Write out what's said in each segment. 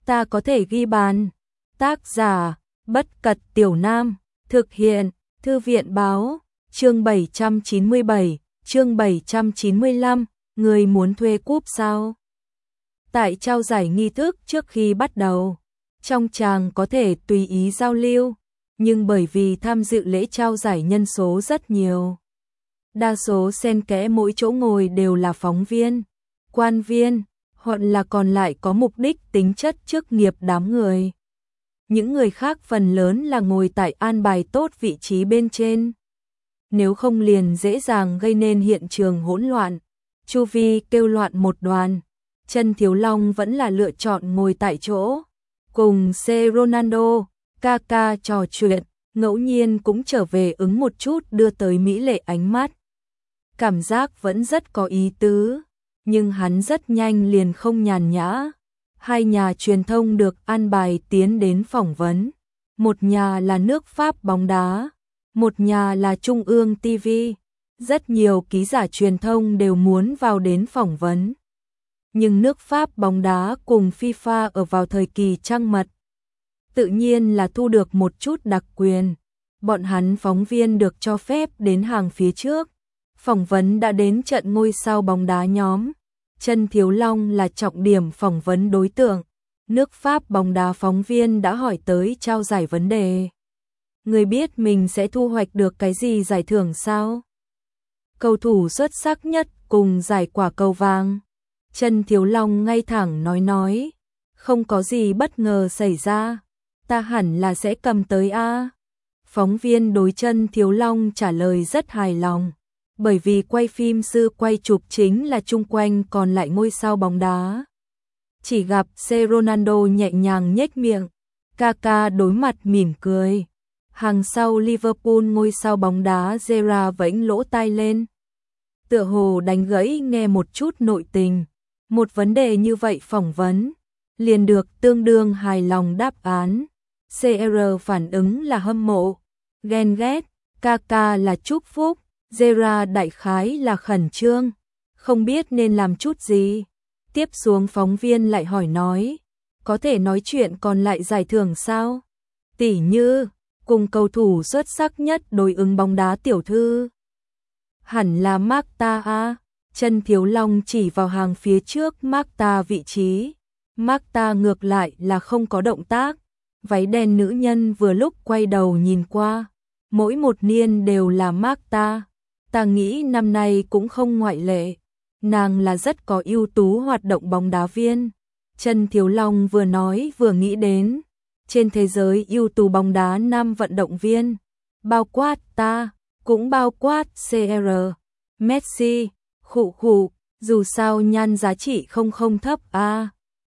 ta có thể ghi bàn. Tác giả, Bất Cật Tiểu Nam, thực hiện, Thư viện báo, chương 797, chương 795, người muốn thuê cúp sao? Tại trao giải nghi thức trước khi bắt đầu, trong tràng có thể tùy ý giao lưu, nhưng bởi vì tham dự lễ trao giải nhân số rất nhiều, đa số xen kẽ mỗi chỗ ngồi đều là phóng viên, quan viên, hoặc là còn lại có mục đích tính chất chức nghiệp đám người. Những người khác phần lớn là ngồi tại an bài tốt vị trí bên trên. Nếu không liền dễ dàng gây nên hiện trường hỗn loạn, chu vi kêu loạn một đoàn. Trần Thiếu Long vẫn là lựa chọn ngồi tại chỗ, cùng C. Ronaldo, Kaka trò chuyện, ngẫu nhiên cũng trở về ứng một chút đưa tới mỹ lệ ánh mắt. Cảm giác vẫn rất có ý tứ, nhưng hắn rất nhanh liền không nhàn nhã. Hai nhà truyền thông được an bài tiến đến phỏng vấn. Một nhà là nước Pháp bóng đá, một nhà là Trung ương TV. Rất nhiều ký giả truyền thông đều muốn vào đến phỏng vấn. Nhưng nước Pháp bóng đá cùng FIFA ở vào thời kỳ trăng mật, tự nhiên là thu được một chút đặc quyền. Bọn hắn phóng viên được cho phép đến hàng phía trước. Phỏng vấn đã đến trận ngôi sao bóng đá nhóm. Trần Thiếu Long là trọng điểm phỏng vấn đối tượng. Nước Pháp bóng đá phóng viên đã hỏi tới trao giải vấn đề. Người biết mình sẽ thu hoạch được cái gì giải thưởng sao? Cầu thủ xuất sắc nhất cùng giải quả cầu vàng. Trần Thiếu Long ngay thẳng nói. Không có gì bất ngờ xảy ra. Ta hẳn là sẽ cầm tới A. Phóng viên đối Trần Thiếu Long trả lời rất hài lòng. Bởi vì quay phim sư quay chụp chính là chung quanh còn lại ngôi sao bóng đá. Chỉ gặp C. Ronaldo nhẹ nhàng nhếch miệng, Kaka đối mặt mỉm cười. Hàng sau Liverpool ngôi sao bóng đá Gerrard vẫy lỗ tai lên. Tựa hồ đánh gãy nghe một chút nội tình. Một vấn đề như vậy phỏng vấn, liền được tương đương hài lòng đáp án. CR phản ứng là hâm mộ, ghen ghét, Kaka là chúc phúc. Gerrard đại khái là khẩn trương, không biết nên làm chút gì. Tiếp xuống phóng viên lại hỏi nói, có thể nói chuyện còn lại giải thưởng sao? Tỉ như, cùng cầu thủ xuất sắc nhất đối ứng bóng đá tiểu thư. Hẳn là Marta A. Trần Thiếu Long chỉ vào hàng phía trước Marta vị trí. Marta ngược lại là không có động tác. Váy đen nữ nhân vừa lúc quay đầu nhìn qua. Mỗi một niên đều là Marta. Ta nghĩ năm nay cũng không ngoại lệ. Nàng là rất có ưu tú hoạt động bóng đá viên. Trần Thiếu Long vừa nói vừa nghĩ đến. Trên thế giới ưu tú bóng đá nam vận động viên. Bao quát ta, cũng bao quát CR, Messi, khụ, dù sao nhan giá trị không thấp a.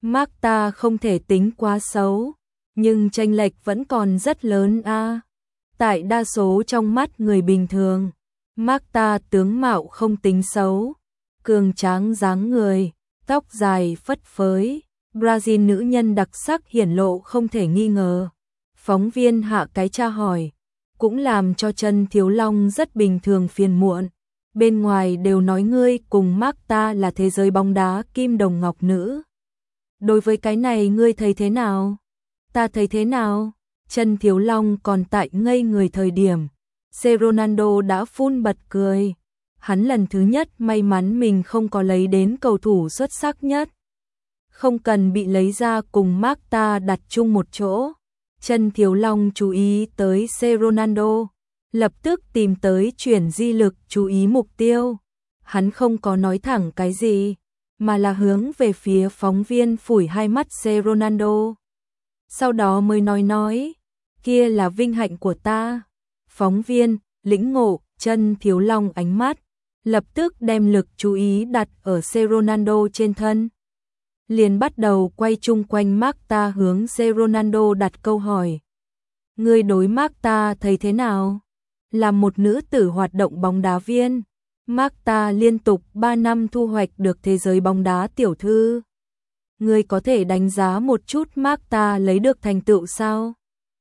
Marta không thể tính quá xấu, nhưng chênh lệch vẫn còn rất lớn a. Tại đa số trong mắt người bình thường, Marta tướng mạo không tính xấu, cường tráng dáng người, tóc dài phất phới, Brazil nữ nhân đặc sắc hiển lộ không thể nghi ngờ. Phóng viên hạ cái tra hỏi, cũng làm cho Trần Thiếu Long rất bình thường phiền muộn. Bên ngoài đều nói ngươi cùng Marta là thế giới bóng đá kim đồng ngọc nữ. Đối với cái này ngươi thấy thế nào? Ta thấy thế nào? Trần Thiếu Long còn tại ngây người thời điểm. C. Ronaldo đã phun bật cười. Hắn lần thứ nhất may mắn mình không có lấy đến cầu thủ xuất sắc nhất. Không cần bị lấy ra cùng Marta đặt chung một chỗ. Trần Thiếu Long chú ý tới C. Ronaldo. Lập tức tìm tới chuyển di lực chú ý mục tiêu. Hắn không có nói thẳng cái gì, mà là hướng về phía phóng viên phủi hai mắt C. Ronaldo. Sau đó mới nói, kia là vinh hạnh của ta. Phóng viên, lĩnh ngộ, Trần Thiếu Long ánh mắt, lập tức đem lực chú ý đặt ở C. Ronaldo trên thân. Liền bắt đầu quay chung quanh Marta hướng C. Ronaldo đặt câu hỏi. Người đối Marta thấy thế nào? Là một nữ tử hoạt động bóng đá viên, Marta liên tục 3 năm thu hoạch được thế giới bóng đá tiểu thư. Người có thể đánh giá một chút Marta lấy được thành tựu sao?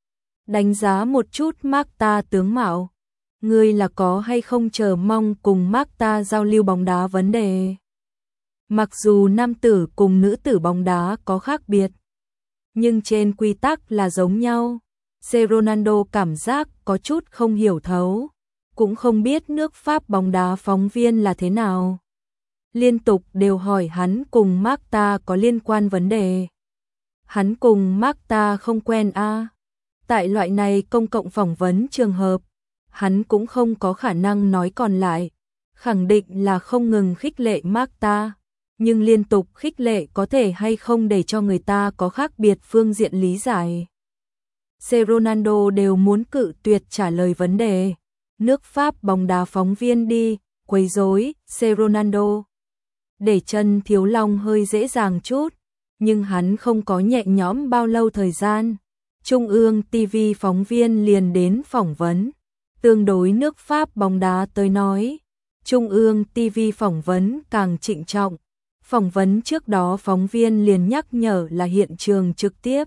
Đánh giá một chút Marta tướng mạo. Người là có hay không chờ mong cùng Marta giao lưu bóng đá vấn đề? Mặc dù nam tử cùng nữ tử bóng đá có khác biệt, nhưng trên quy tắc là giống nhau. Ronaldo cảm giác có chút không hiểu thấu, cũng không biết nước Pháp bóng đá phóng viên là thế nào. Liên tục đều hỏi hắn cùng Marta có liên quan vấn đề. Hắn cùng Marta không quen à. Tại loại này công cộng phỏng vấn trường hợp, hắn cũng không có khả năng nói còn lại. Khẳng định là không ngừng khích lệ Marta, nhưng liên tục khích lệ có thể hay không để cho người ta có khác biệt phương diện lý giải. Ronaldo đều muốn cự tuyệt trả lời vấn đề. Nước Pháp bóng đá phóng viên đi, quấy rối, Ronaldo. Để Trần Thiếu Long hơi dễ dàng chút, nhưng hắn không có nhẹ nhõm bao lâu thời gian. Trung ương TV phóng viên liền đến phỏng vấn. Tương đối nước Pháp bóng đá tới nói, Trung ương TV phỏng vấn càng trịnh trọng. Phỏng vấn trước đó phóng viên liền nhắc nhở là hiện trường trực tiếp.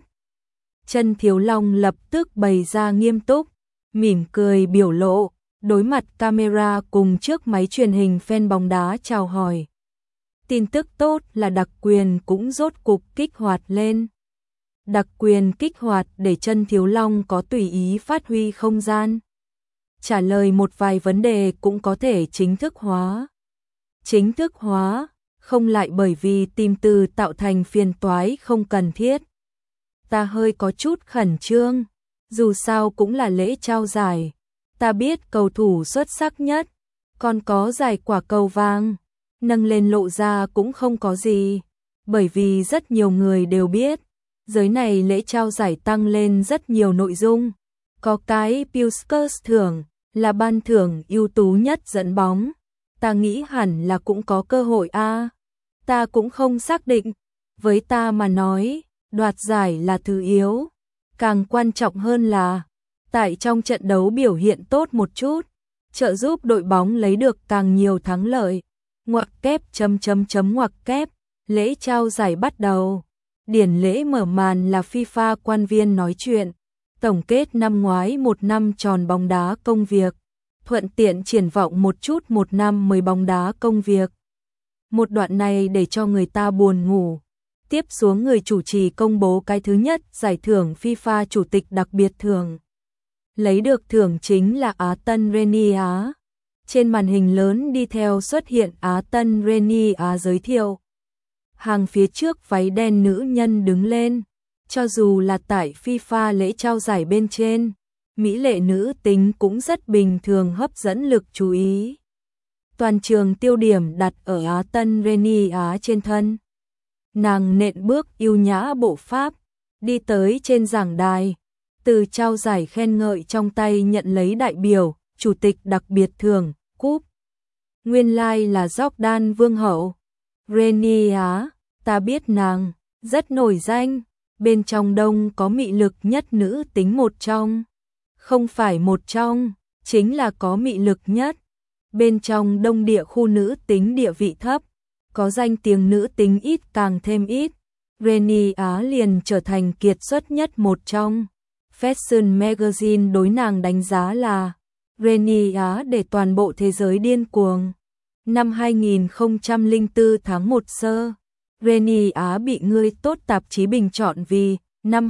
Trần Thiếu Long lập tức bày ra nghiêm túc, mỉm cười biểu lộ, đối mặt camera cùng trước máy truyền hình fan bóng đá chào hỏi. Tin tức tốt là đặc quyền cũng rốt cục kích hoạt lên. Đặc quyền kích hoạt để Trần Thiếu Long có tùy ý phát huy không gian. Trả lời một vài vấn đề cũng có thể chính thức hóa. Chính thức hóa, không lại bởi vì tìm từ tạo thành phiền toái không cần thiết. Ta hơi có chút khẩn trương, dù sao cũng là lễ trao giải. Ta biết cầu thủ xuất sắc nhất, còn có giải quả cầu vàng, nâng lên lộ ra cũng không có gì, bởi vì rất nhiều người đều biết, giới này lễ trao giải tăng lên rất nhiều nội dung, có cái Puskas thưởng, là ban thưởng ưu tú nhất dẫn bóng, ta nghĩ hẳn là cũng có cơ hội a. Ta cũng không xác định, với ta mà nói, đoạt giải là thứ yếu, càng quan trọng hơn là tại trong trận đấu biểu hiện tốt một chút, trợ giúp đội bóng lấy được càng nhiều thắng lợi. Ngoặc kép ngoặc kép, lễ trao giải bắt đầu. Điển lễ mở màn là FIFA quan viên nói chuyện, tổng kết năm ngoái một năm tròn bóng đá công việc, thuận tiện triển vọng một chút một năm mới bóng đá công việc. Một đoạn này để cho người ta buồn ngủ. Tiếp xuống người chủ trì công bố cái thứ nhất giải thưởng FIFA chủ tịch đặc biệt thưởng. Lấy được thưởng chính là Á Tân Reni Á. Trên màn hình lớn đi theo xuất hiện Á Tân Reni Á giới thiệu. Hàng phía trước váy đen nữ nhân đứng lên. Cho dù là tại FIFA lễ trao giải bên trên, mỹ lệ nữ tính cũng rất bình thường hấp dẫn lực chú ý. Toàn trường tiêu điểm đặt ở Á Tân Reni Á trên thân. Nàng nện bước yêu nhã bộ pháp, đi tới trên giảng đài, từ trao giải khen ngợi trong tay nhận lấy đại biểu, chủ tịch đặc biệt thưởng, cúp. Nguyên lai là Jordan Vương hậu. Reni Á, ta biết nàng, rất nổi danh, bên trong đông có mị lực nhất nữ tính một trong. Không phải một trong, chính là có mị lực nhất. Bên trong đông địa khu nữ tính địa vị thấp, có danh tiếng nữ tính ít càng thêm ít. Reni Á liền trở thành kiệt xuất nhất một trong. Fashion Magazine đối nàng đánh giá là Reni Á để toàn bộ thế giới điên cuồng. Năm 2004 tháng 1 sơ, Reni Á bị Người Tốt tạp chí bình chọn vì năm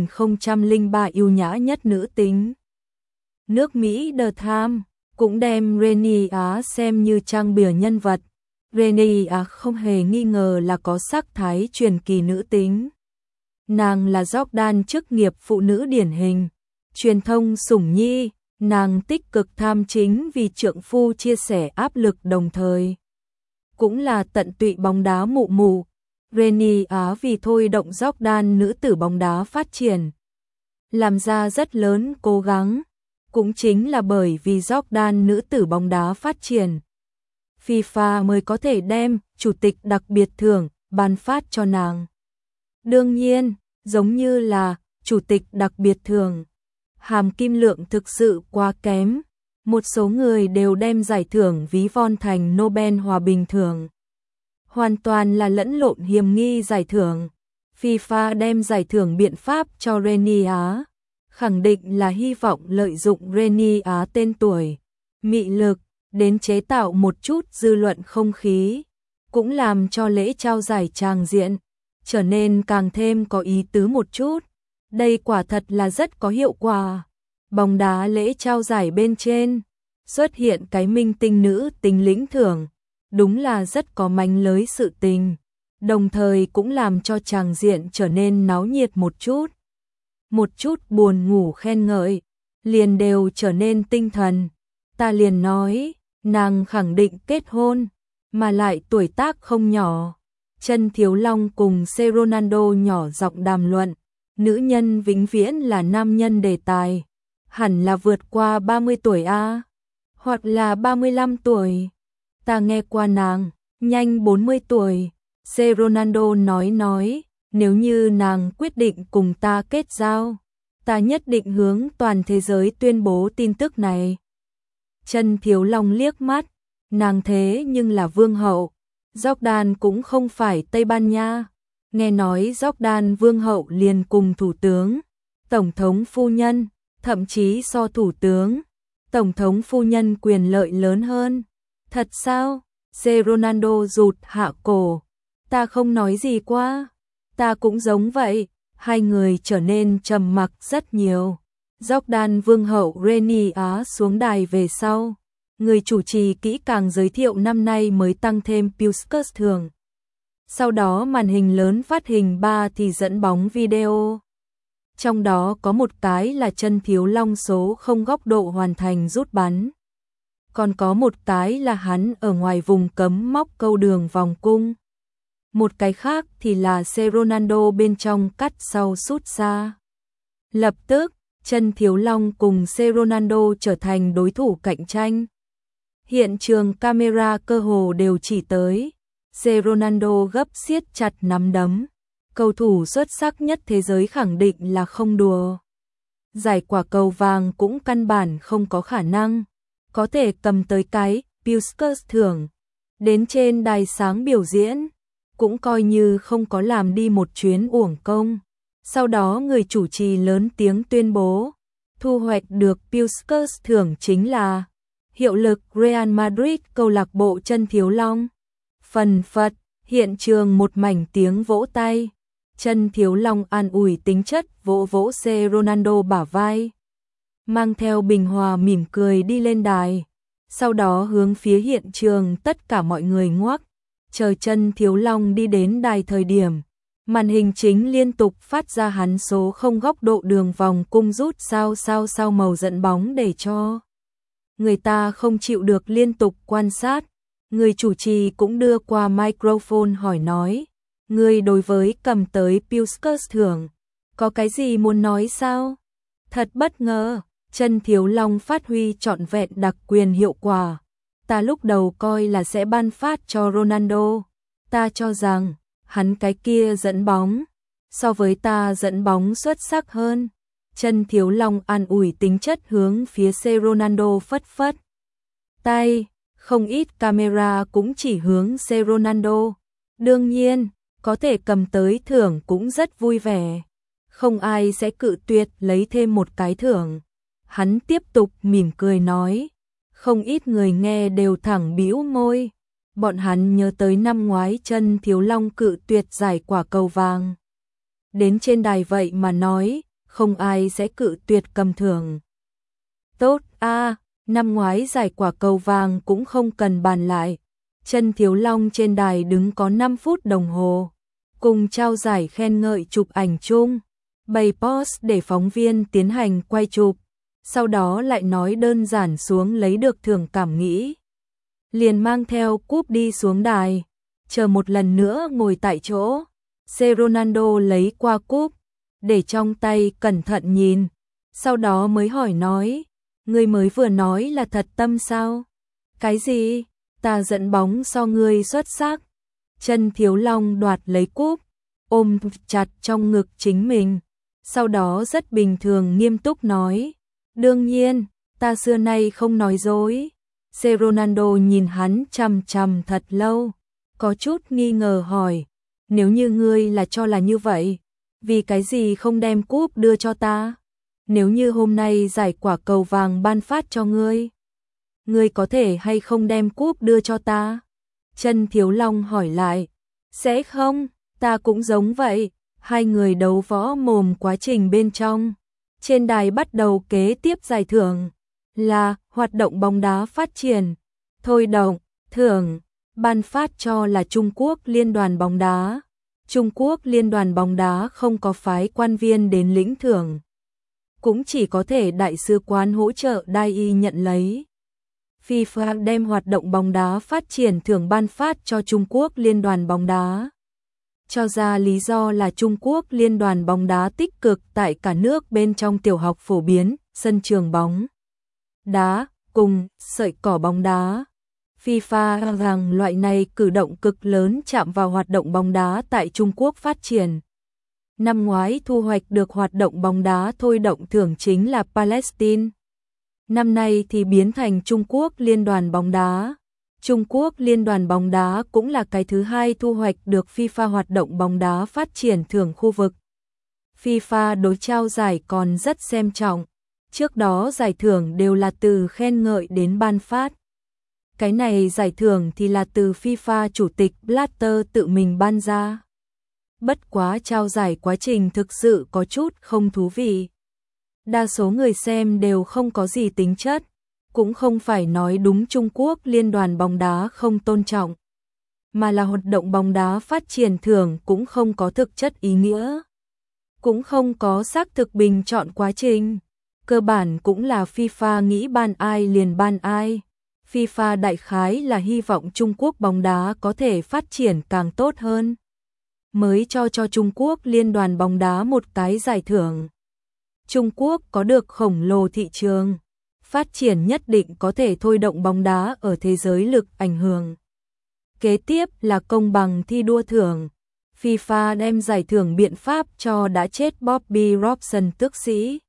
2003 yêu nhã nhất nữ tính. Nước Mỹ The Times cũng đem Reni Á xem như trang bìa nhân vật. Reni Á không hề nghi ngờ là có sắc thái truyền kỳ nữ tính. Nàng là Jordan chức nghiệp phụ nữ điển hình, truyền thông sủng nhi, nàng tích cực tham chính vì trượng phu chia sẻ áp lực đồng thời. Cũng là tận tụy bóng đá mụ mụ. Reni Á vì thôi động Jordan nữ tử bóng đá phát triển, làm ra rất lớn cố gắng. Cũng chính là bởi vì Jordan nữ tử bóng đá phát triển, FIFA mới có thể đem chủ tịch đặc biệt thưởng ban phát cho nàng. Đương nhiên, giống như là chủ tịch đặc biệt thưởng, hàm kim lượng thực sự quá kém. Một số người đều đem giải thưởng ví von thành Nobel Hòa bình thưởng. Hoàn toàn là lẫn lộn hiểm nghi giải thưởng. FIFA đem giải thưởng biện pháp cho Reni Á, khẳng định là hy vọng lợi dụng Reni Á tên tuổi, mị lực, đến chế tạo một chút dư luận không khí, cũng làm cho lễ trao giải tràng diện trở nên càng thêm có ý tứ một chút. Đây quả thật là rất có hiệu quả. Bóng đá lễ trao giải bên trên, xuất hiện cái minh tinh nữ tính lĩnh thưởng, đúng là rất có mánh lới sự tình, đồng thời cũng làm cho tràng diện trở nên náo nhiệt một chút. Một chút buồn ngủ khen ngợi, liền đều trở nên tinh thần. Ta liền nói, nàng khẳng định kết hôn, mà lại tuổi tác không nhỏ. Chân Thiếu Long cùng C. Ronaldo nhỏ giọng đàm luận, nữ nhân vĩnh viễn là nam nhân đề tài, hẳn là vượt qua 30 tuổi a, hoặc là 35 tuổi. Ta nghe qua nàng, nhanh 40 tuổi. C. Ronaldo nói, nếu như nàng quyết định cùng ta kết giao, ta nhất định hướng toàn thế giới tuyên bố tin tức này. Chân Thiếu Long liếc mắt, nàng thế nhưng là vương hậu, Jordan cũng không phải Tây Ban Nha. Nghe nói Jordan vương hậu liền cùng thủ tướng, tổng thống phu nhân, thậm chí so thủ tướng, tổng thống phu nhân quyền lợi lớn hơn. Thật sao? C. Ronaldo rụt hạ cổ. Ta không nói gì qua. Ta cũng giống vậy. Hai người trở nên trầm mặc rất nhiều. Jordan vương hậu Reni Á xuống đài về sau. Người chủ trì kỹ càng giới thiệu năm nay mới tăng thêm Puskas thưởng. Sau đó màn hình lớn phát hình 3 thì dẫn bóng video. Trong đó có một cái là Chân Thiếu Long số không góc độ hoàn thành rút bắn. Còn có một cái là hắn ở ngoài vùng cấm móc câu đường vòng cung. Một cái khác thì là C. Ronaldo bên trong cắt sau sút xa. Lập tức, Chân Thiếu Long cùng C. Ronaldo trở thành đối thủ cạnh tranh. Hiện trường camera cơ hồ đều chỉ tới. C. Ronaldo gấp siết chặt nắm đấm. Cầu thủ xuất sắc nhất thế giới khẳng định là không đùa. Giải quả cầu vàng cũng căn bản không có khả năng có thể cầm tới cái Puskas thưởng. Đến trên đài sáng biểu diễn, cũng coi như không có làm đi một chuyến uổng công. Sau đó người chủ trì lớn tiếng tuyên bố, thu hoạch được Puskas thưởng chính là hiệu lực Real Madrid câu lạc bộ Chân Thiếu Long. Phần phật, hiện trường một mảnh tiếng vỗ tay. Chân Thiếu Long an ủi tính chất vỗ vỗ C. Ronaldo bả vai, mang theo bình hòa mỉm cười đi lên đài, sau đó hướng phía hiện trường tất cả mọi người ngoắc. Chờ Chân Thiếu Long đi đến đài thời điểm, màn hình chính liên tục phát ra hắn số không góc độ đường vòng cung rút sao màu dẫn bóng để cho người ta không chịu được liên tục quan sát. Người chủ trì cũng đưa qua microphone hỏi nói, người đối với cầm tới Puskas thưởng, có cái gì muốn nói sao? Thật bất ngờ, Chân Thiếu Long phát huy trọn vẹn đặc quyền hiệu quả. Ta lúc đầu coi là sẽ ban phát cho Ronaldo. Ta cho rằng, hắn cái kia dẫn bóng, so với ta dẫn bóng xuất sắc hơn. Chân Thiếu Long an ủi tính chất hướng phía C. Ronaldo phất phất tay, không ít camera cũng chỉ hướng C. Ronaldo. Đương nhiên, có thể cầm tới thưởng cũng rất vui vẻ. Không ai sẽ cự tuyệt lấy thêm một cái thưởng. Hắn tiếp tục mỉm cười nói. Không ít người nghe đều thẳng bĩu môi. Bọn hắn nhớ tới năm ngoái Chân Thiếu Long cự tuyệt giải quả cầu vàng. Đến trên đài vậy mà nói, không ai sẽ cự tuyệt cầm thưởng. Tốt a, năm ngoái giải quả cầu vàng cũng không cần bàn lại. Chân Thiếu Long trên đài đứng có 5 phút đồng hồ. Cùng trao giải khen ngợi chụp ảnh chung. Bày pose để phóng viên tiến hành quay chụp. Sau đó lại nói đơn giản xuống lấy được thưởng cảm nghĩ. Liền mang theo cúp đi xuống đài. Chờ một lần nữa ngồi tại chỗ. C. Ronaldo lấy qua cúp, để trong tay cẩn thận nhìn. Sau đó mới hỏi nói, người mới vừa nói là thật tâm sao? Cái gì? Ta dẫn bóng so ngươi xuất sắc. Chân Thiếu Long đoạt lấy cúp, ôm chặt trong ngực chính mình. Sau đó rất bình thường nghiêm túc nói, đương nhiên, ta xưa nay không nói dối. C. Ronaldo nhìn hắn chằm chằm thật lâu, có chút nghi ngờ hỏi, nếu như ngươi là cho là như vậy, vì cái gì không đem cúp đưa cho ta? Nếu như hôm nay giải quả cầu vàng ban phát cho ngươi, ngươi có thể hay không đem cúp đưa cho ta? Chân Thiếu Long hỏi lại, sẽ không, Ta cũng giống vậy. Hai người đấu võ mồm quá trình bên trong. Trên đài bắt đầu kế tiếp giải thưởng là hoạt động bóng đá phát triển, thôi động, thưởng, ban phát cho là Trung Quốc Liên đoàn bóng đá. Trung Quốc Liên đoàn bóng đá không có phái quan viên đến lĩnh thưởng, cũng chỉ có thể đại sứ quán hỗ trợ đai y nhận lấy. FIFA đem hoạt động bóng đá phát triển thưởng ban phát cho Trung Quốc Liên đoàn bóng đá. Cho ra lý do là Trung Quốc Liên đoàn bóng đá tích cực tại cả nước bên trong tiểu học phổ biến, sân trường bóng đá, cùng sợi cỏ bóng đá. FIFA rằng loại này cử động cực lớn chạm vào hoạt động bóng đá tại Trung Quốc phát triển. Năm ngoái thu hoạch được hoạt động bóng đá thôi động thưởng chính là Palestine. Năm nay thì biến thành Trung Quốc Liên đoàn bóng đá. Trung Quốc Liên đoàn bóng đá cũng là cái thứ hai thu hoạch được FIFA hoạt động bóng đá phát triển thưởng khu vực. FIFA đối trao giải còn rất xem trọng. Trước đó giải thưởng đều là từ khen ngợi đến ban phát. Cái này giải thưởng thì là từ FIFA chủ tịch Blatter tự mình ban ra. Bất quá trao giải quá trình thực sự có chút không thú vị. Đa số người xem đều không có gì tính chất, cũng không phải nói đúng Trung Quốc Liên đoàn bóng đá không tôn trọng, mà là hoạt động bóng đá phát triển thưởng cũng không có thực chất ý nghĩa, cũng không có xác thực bình chọn quá trình. Cơ bản cũng là FIFA nghĩ ban ai liền ban ai. FIFA đại khái là hy vọng Trung Quốc bóng đá có thể phát triển càng tốt hơn, mới cho Trung Quốc Liên đoàn bóng đá một cái giải thưởng. Trung Quốc có được khổng lồ thị trường, phát triển nhất định có thể thôi động bóng đá ở thế giới lực ảnh hưởng. Kế tiếp là công bằng thi đua thưởng. FIFA đem giải thưởng biện pháp cho đã chết Bobby Robson tước sĩ.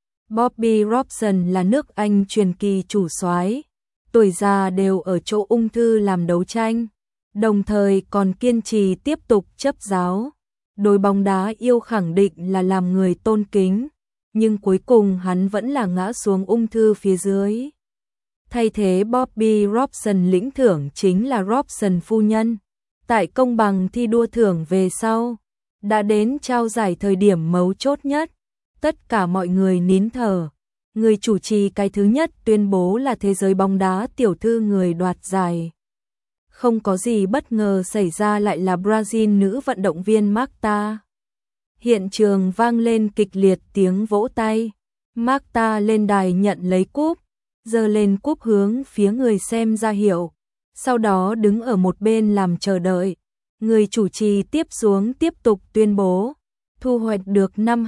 Bobby Robson là nước Anh truyền kỳ chủ soái, tuổi già đều ở chỗ ung thư làm đấu tranh, đồng thời còn kiên trì tiếp tục chấp giáo. Đối bóng đá yêu khẳng định là làm người tôn kính, nhưng cuối cùng hắn vẫn là ngã xuống ung thư phía dưới. Thay thế Bobby Robson lĩnh thưởng chính là Robson phu nhân. Tại công bằng thi đua thưởng về sau, đã đến trao giải thời điểm mấu chốt nhất, tất cả mọi người nín thở. Người chủ trì cái thứ nhất tuyên bố là thế giới bóng đá tiểu thư người đoạt giải. Không có gì bất ngờ xảy ra, lại là Brazil nữ vận động viên Marta. Hiện trường vang lên kịch liệt tiếng vỗ tay. Marta lên đài nhận lấy cúp, giơ lên cúp hướng phía người xem ra hiệu, sau đó đứng ở một bên làm chờ đợi. Người chủ trì tiếp xuống tiếp tục tuyên bố, thu hoạch được năm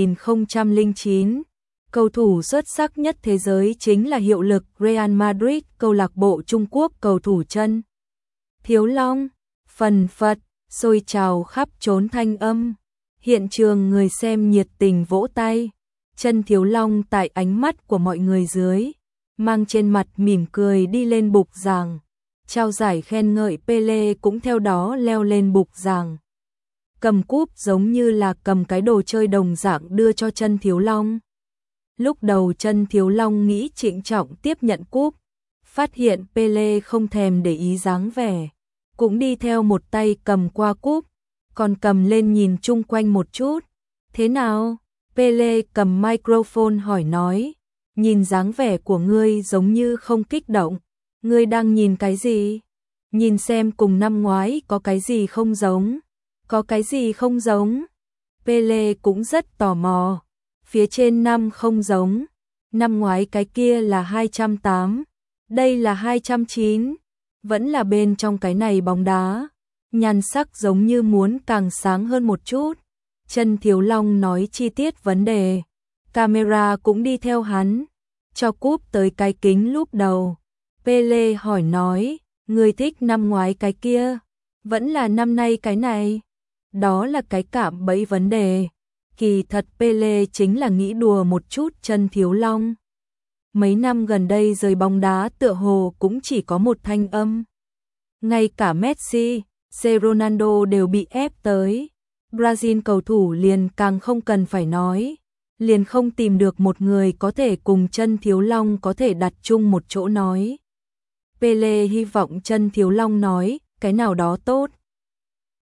2009. Cầu thủ xuất sắc nhất thế giới chính là hiệu lực Real Madrid, câu lạc bộ Trung Quốc cầu thủ Chân Thiếu Long. Phần phật, sôi trào khắp trốn thanh âm. Hiện trường người xem nhiệt tình vỗ tay. Chân Thiếu Long tại ánh mắt của mọi người dưới, mang trên mặt mỉm cười đi lên bục giảng. Trao giải khen ngợi Pele cũng theo đó leo lên bục giảng. Cầm cúp giống như là cầm cái đồ chơi đồng dạng đưa cho Chân Thiếu Long. Lúc đầu Chân Thiếu Long nghĩ trịnh trọng tiếp nhận cúp, phát hiện Pele không thèm để ý dáng vẻ, cũng đi theo một tay cầm qua cúp, còn cầm lên nhìn chung quanh một chút. Thế nào? Pele cầm microphone hỏi nói, nhìn dáng vẻ của ngươi giống như không kích động, ngươi đang nhìn cái gì? Nhìn xem cùng năm ngoái có cái gì không giống? Có cái gì không giống? Pele cũng rất tò mò. Phía trên năm không giống, năm ngoái cái kia là 208, đây là 209, vẫn là bên trong cái này bóng đá, nhan sắc giống như muốn càng sáng hơn một chút. Chân Thiếu Long nói chi tiết vấn đề, camera cũng đi theo hắn, cho cúp tới cái kính lúp đầu. Pele hỏi nói, người thích năm ngoái cái kia, vẫn là năm nay cái này? Đó là cái cạm bẫy vấn đề. Kỳ thật Pele chính là nghĩ đùa một chút Chân Thiếu Long. Mấy năm gần đây rời bóng đá tựa hồ cũng chỉ có một thanh âm. Ngay cả Messi, Ronaldo đều bị ép tới. Brazil cầu thủ liền càng không cần phải nói. Liền không tìm được một người có thể cùng Chân Thiếu Long có thể đặt chung một chỗ nói. Pele hy vọng Chân Thiếu Long nói cái nào đó tốt.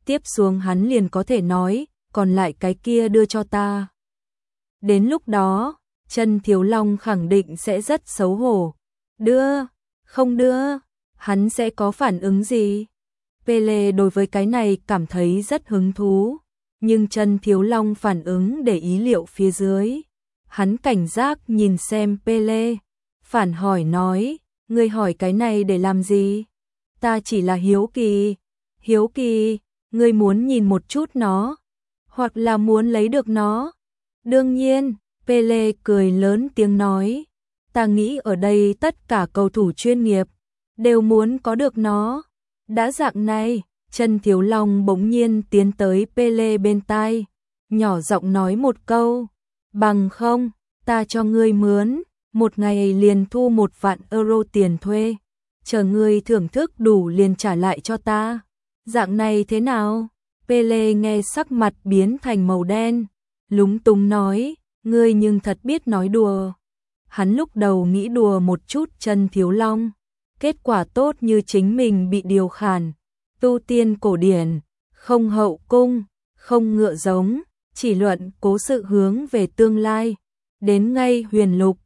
tiếp xuống hắn liền có thể nói, còn lại cái kia đưa cho ta. Đến lúc đó, Trần Thiếu Long khẳng định sẽ rất xấu hổ. Đưa, không đưa, hắn sẽ có phản ứng gì? Pele đối với cái này cảm thấy rất hứng thú, nhưng Trần Thiếu Long phản ứng để ý liệu phía dưới. Hắn cảnh giác nhìn xem Pele, phản hỏi nói, ngươi hỏi cái này để làm gì? Ta chỉ là hiếu kỳ. Hiếu kỳ, ngươi muốn nhìn một chút nó, hoặc là muốn lấy được nó? Đương nhiên, Pele cười lớn tiếng nói, ta nghĩ ở đây tất cả cầu thủ chuyên nghiệp đều muốn có được nó. Đã dạng này, Trần Thiếu Long bỗng nhiên tiến tới Pele bên tai, nhỏ giọng nói một câu, bằng không, ta cho ngươi mướn, một ngày liền thu 1 vạn euro tiền thuê, chờ ngươi thưởng thức đủ liền trả lại cho ta. Dạng này thế nào? Pele nghe sắc mặt biến thành màu đen, lúng túng nói, ngươi nhưng thật biết nói đùa. Hắn lúc đầu nghĩ đùa một chút Trần Thiếu Long, kết quả tốt như chính mình bị điều khản, tu tiên cổ điển, không hậu cung, không ngựa giống, chỉ luận cố sự hướng về tương lai, đến ngay huyền lục,